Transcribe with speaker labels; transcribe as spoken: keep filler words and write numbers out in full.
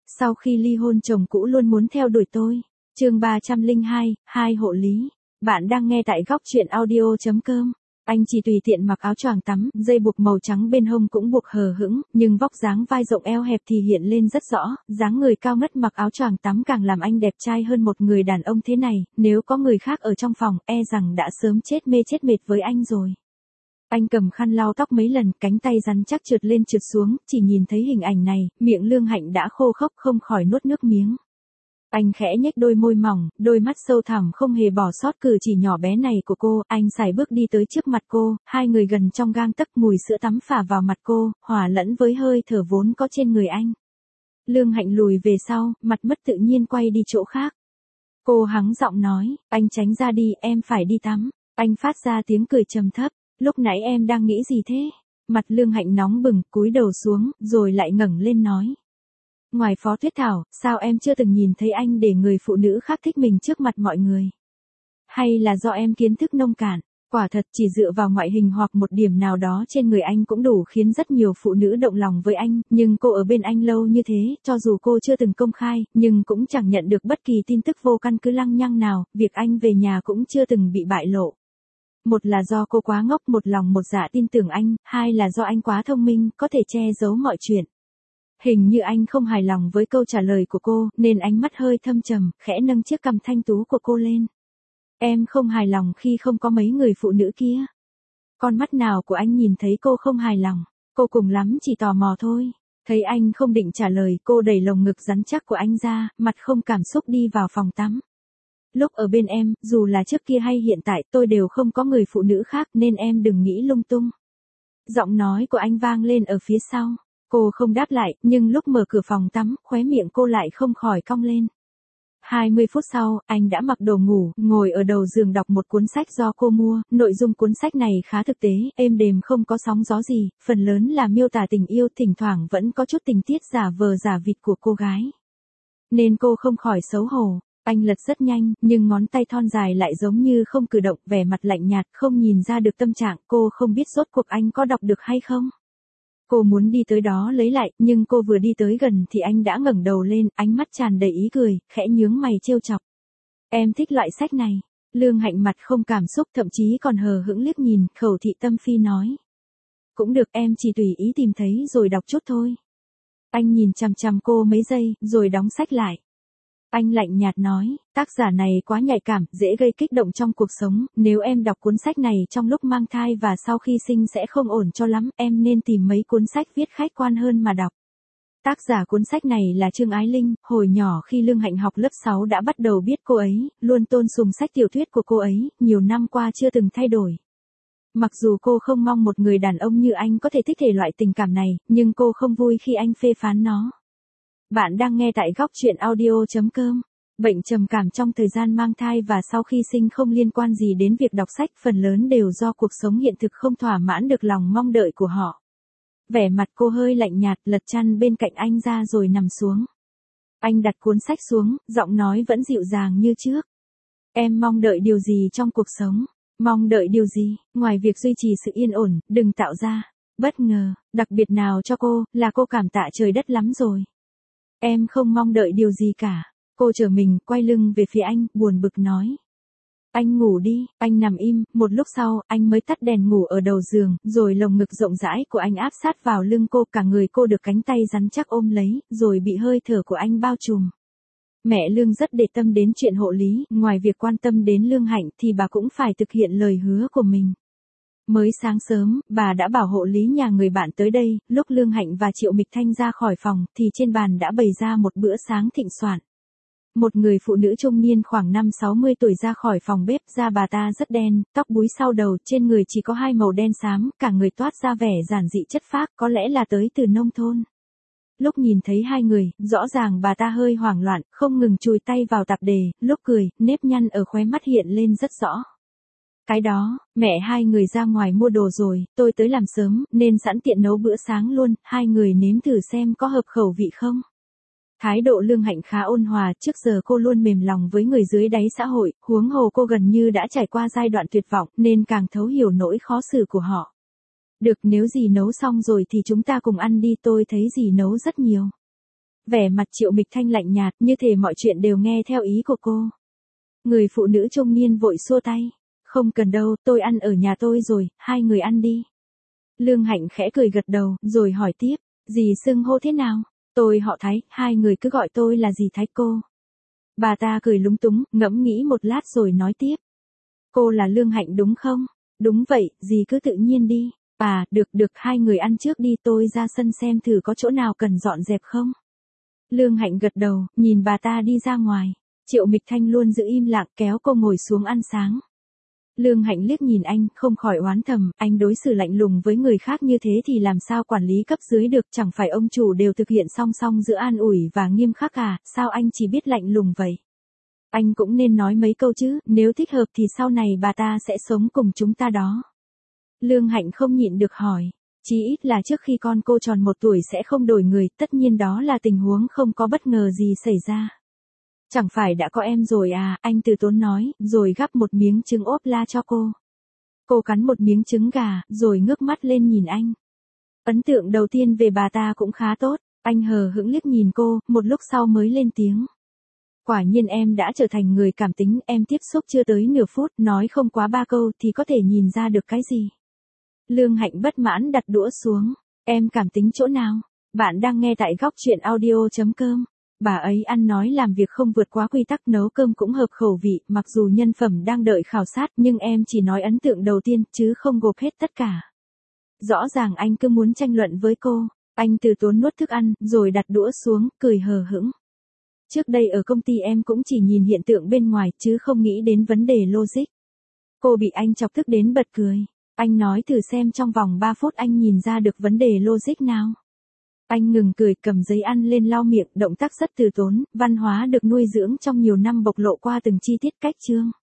Speaker 1: Sau khi ly hôn chồng cũ luôn muốn theo đuổi tôi. Chương ba trăm lẻ hai, hai hộ lý. Bạn đang nghe tại góc truyện audio chấm com. Anh chỉ tùy tiện mặc áo choàng tắm, dây buộc màu trắng bên hông cũng buộc hờ hững, nhưng vóc dáng vai rộng eo hẹp thì hiện lên rất rõ, dáng người cao ngất mặc áo choàng tắm càng làm anh đẹp trai hơn một người đàn ông thế này, nếu có người khác ở trong phòng, e rằng đã sớm chết mê chết mệt với anh rồi. Anh cầm khăn lau tóc mấy lần, cánh tay rắn chắc trượt lên trượt xuống, chỉ nhìn thấy hình ảnh này, miệng Lương Hạnh đã khô khốc không khỏi nuốt nước miếng. Anh khẽ nhếch đôi môi mỏng, đôi mắt sâu thẳm không hề bỏ sót cử chỉ nhỏ bé này của cô, anh sải bước đi tới trước mặt cô, hai người gần trong gang tấc, mùi sữa tắm phả vào mặt cô, hòa lẫn với hơi thở vốn có trên người anh. Lương Hạnh lùi về sau, mặt mất tự nhiên quay đi chỗ khác. Cô hắng giọng nói, anh tránh ra đi, em phải đi tắm. Anh phát ra tiếng cười trầm thấp, lúc nãy em đang nghĩ gì thế? Mặt Lương Hạnh nóng bừng, cúi đầu xuống, rồi lại ngẩng lên nói. Ngoài Phó Tuyết Thảo, sao em chưa từng nhìn thấy anh để người phụ nữ khác thích mình trước mặt mọi người? Hay là do em kiến thức nông cạn? Quả thật chỉ dựa vào ngoại hình hoặc một điểm nào đó trên người anh cũng đủ khiến rất nhiều phụ nữ động lòng với anh, nhưng cô ở bên anh lâu như thế, cho dù cô chưa từng công khai, nhưng cũng chẳng nhận được bất kỳ tin tức vô căn cứ lăng nhăng nào, việc anh về nhà cũng chưa từng bị bại lộ. Một là do cô quá ngốc một lòng một dạ tin tưởng anh, hai là do anh quá thông minh, có thể che giấu mọi chuyện. Hình như anh không hài lòng với câu trả lời của cô, nên ánh mắt hơi thâm trầm, khẽ nâng chiếc cằm thanh tú của cô lên. Em không hài lòng khi không có mấy người phụ nữ kia. Con mắt nào của anh nhìn thấy cô không hài lòng, cô cùng lắm chỉ tò mò thôi. Thấy anh không định trả lời, cô đẩy lồng ngực rắn chắc của anh ra, mặt không cảm xúc đi vào phòng tắm. Lúc ở bên em, dù là trước kia hay hiện tại, tôi đều không có người phụ nữ khác nên em đừng nghĩ lung tung. Giọng nói của anh vang lên ở phía sau. Cô không đáp lại, nhưng lúc mở cửa phòng tắm, khóe miệng cô lại không khỏi cong lên. hai mươi phút sau, anh đã mặc đồ ngủ, ngồi ở đầu giường đọc một cuốn sách do cô mua, nội dung cuốn sách này khá thực tế, êm đềm không có sóng gió gì, phần lớn là miêu tả tình yêu, thỉnh thoảng vẫn có chút tình tiết giả vờ giả vịt của cô gái. Nên cô không khỏi xấu hổ. Anh lật rất nhanh, nhưng ngón tay thon dài lại giống như không cử động, vẻ mặt lạnh nhạt, không nhìn ra được tâm trạng, cô không biết rốt cuộc anh có đọc được hay không. Cô muốn đi tới đó lấy lại, nhưng cô vừa đi tới gần thì anh đã ngẩng đầu lên, ánh mắt tràn đầy ý cười, khẽ nhướng mày trêu chọc. Em thích loại sách này. Lương Hạnh mặt không cảm xúc, thậm chí còn hờ hững liếc nhìn, khẩu thị tâm phi nói. Cũng được, em chỉ tùy ý tìm thấy rồi đọc chút thôi. Anh nhìn chằm chằm cô mấy giây, rồi đóng sách lại. Anh lạnh nhạt nói, tác giả này quá nhạy cảm, dễ gây kích động trong cuộc sống, nếu em đọc cuốn sách này trong lúc mang thai và sau khi sinh sẽ không ổn cho lắm, em nên tìm mấy cuốn sách viết khách quan hơn mà đọc. Tác giả cuốn sách này là Trương Ái Linh, hồi nhỏ khi Lương Hạnh học lớp sáu đã bắt đầu biết cô ấy, luôn tôn sùng sách tiểu thuyết của cô ấy, nhiều năm qua chưa từng thay đổi. Mặc dù cô không mong một người đàn ông như anh có thể thích thể loại tình cảm này, nhưng cô không vui khi anh phê phán nó. Bạn đang nghe tại góc truyện audio chấm com. Bệnh trầm cảm trong thời gian mang thai và sau khi sinh không liên quan gì đến việc đọc sách, phần lớn đều do cuộc sống hiện thực không thỏa mãn được lòng mong đợi của họ. Vẻ mặt cô hơi lạnh nhạt, lật chăn bên cạnh anh ra rồi nằm xuống. Anh đặt cuốn sách xuống, giọng nói vẫn dịu dàng như trước. Em mong đợi điều gì trong cuộc sống? Mong đợi điều gì, ngoài việc duy trì sự yên ổn, đừng tạo ra bất ngờ, đặc biệt nào cho cô, là cô cảm tạ trời đất lắm rồi. Em không mong đợi điều gì cả. Cô trở mình, quay lưng về phía anh, buồn bực nói. Anh ngủ đi, anh nằm im, một lúc sau, anh mới tắt đèn ngủ ở đầu giường, rồi lồng ngực rộng rãi của anh áp sát vào lưng cô, cả người cô được cánh tay rắn chắc ôm lấy, rồi bị hơi thở của anh bao trùm. Mẹ Lương rất để tâm đến chuyện hộ lý, ngoài việc quan tâm đến Lương Hạnh thì bà cũng phải thực hiện lời hứa của mình. Mới sáng sớm, bà đã bảo hộ lý nhà người bạn tới đây, lúc Lương Hạnh và Triệu Mịch Thanh ra khỏi phòng, thì trên bàn đã bày ra một bữa sáng thịnh soạn. Một người phụ nữ trung niên khoảng năm sáu mươi tuổi ra khỏi phòng bếp, da bà ta rất đen, tóc búi sau đầu, trên người chỉ có hai màu đen xám, cả người toát ra vẻ giản dị chất phác, có lẽ là tới từ nông thôn. Lúc nhìn thấy hai người, rõ ràng bà ta hơi hoảng loạn, không ngừng chùi tay vào tạp đề, lúc cười, nếp nhăn ở khóe mắt hiện lên rất rõ. Cái đó, mẹ hai người ra ngoài mua đồ rồi, tôi tới làm sớm, nên sẵn tiện nấu bữa sáng luôn, hai người nếm thử xem có hợp khẩu vị không. Thái độ Lương Hạnh khá ôn hòa, trước giờ cô luôn mềm lòng với người dưới đáy xã hội, huống hồ cô gần như đã trải qua giai đoạn tuyệt vọng, nên càng thấu hiểu nỗi khó xử của họ. Được, nếu dì nấu xong rồi thì chúng ta cùng ăn đi, tôi thấy dì nấu rất nhiều. Vẻ mặt Triệu Mịch Thanh lạnh nhạt, như thể mọi chuyện đều nghe theo ý của cô. Người phụ nữ trung niên vội xua tay. Không cần đâu, tôi ăn ở nhà tôi rồi, hai người ăn đi. Lương Hạnh khẽ cười gật đầu, rồi hỏi tiếp, dì xưng hô thế nào? Tôi họ Thái, hai người cứ gọi tôi là dì Thái cô. Bà ta cười lúng túng, ngẫm nghĩ một lát rồi nói tiếp. Cô là Lương Hạnh đúng không? Đúng vậy, dì cứ tự nhiên đi. À, được được, hai người ăn trước đi, tôi ra sân xem thử có chỗ nào cần dọn dẹp không. Lương Hạnh gật đầu, nhìn bà ta đi ra ngoài. Triệu Mịch Thanh luôn giữ im lặng, kéo cô ngồi xuống ăn sáng. Lương Hạnh liếc nhìn anh, không khỏi oán thầm, anh đối xử lạnh lùng với người khác như thế thì làm sao quản lý cấp dưới được, chẳng phải ông chủ đều thực hiện song song giữa an ủi và nghiêm khắc à, sao anh chỉ biết lạnh lùng vậy? Anh cũng nên nói mấy câu chứ, nếu thích hợp thì sau này bà ta sẽ sống cùng chúng ta đó. Lương Hạnh không nhịn được hỏi, chí ít là trước khi con cô tròn một tuổi sẽ không đổi người, tất nhiên đó là tình huống không có bất ngờ gì xảy ra. Chẳng phải đã có em rồi à, anh từ tốn nói, rồi gắp một miếng trứng ốp la cho cô. Cô cắn một miếng trứng gà, rồi ngước mắt lên nhìn anh. Ấn tượng đầu tiên về bà ta cũng khá tốt, anh hờ hững liếc nhìn cô, một lúc sau mới lên tiếng. Quả nhiên em đã trở thành người cảm tính, em tiếp xúc chưa tới nửa phút, nói không quá ba câu thì có thể nhìn ra được cái gì. Lương Hạnh bất mãn đặt đũa xuống, em cảm tính chỗ nào? Bạn đang nghe tại góc truyện audio chấm com. Bà ấy ăn nói làm việc không vượt quá quy tắc, nấu cơm cũng hợp khẩu vị, mặc dù nhân phẩm đang đợi khảo sát nhưng em chỉ nói ấn tượng đầu tiên, chứ không gộp hết tất cả. Rõ ràng anh cứ muốn tranh luận với cô, anh từ tốn nuốt thức ăn, rồi đặt đũa xuống, cười hờ hững. Trước đây ở công ty em cũng chỉ nhìn hiện tượng bên ngoài, chứ không nghĩ đến vấn đề logic. Cô bị anh chọc tức đến bật cười. Anh nói thử xem trong vòng ba phút anh nhìn ra được vấn đề logic nào. Anh ngừng cười, cầm giấy ăn lên lau miệng, động tác rất từ tốn, văn hóa được nuôi dưỡng trong nhiều năm bộc lộ qua từng chi tiết cách chương.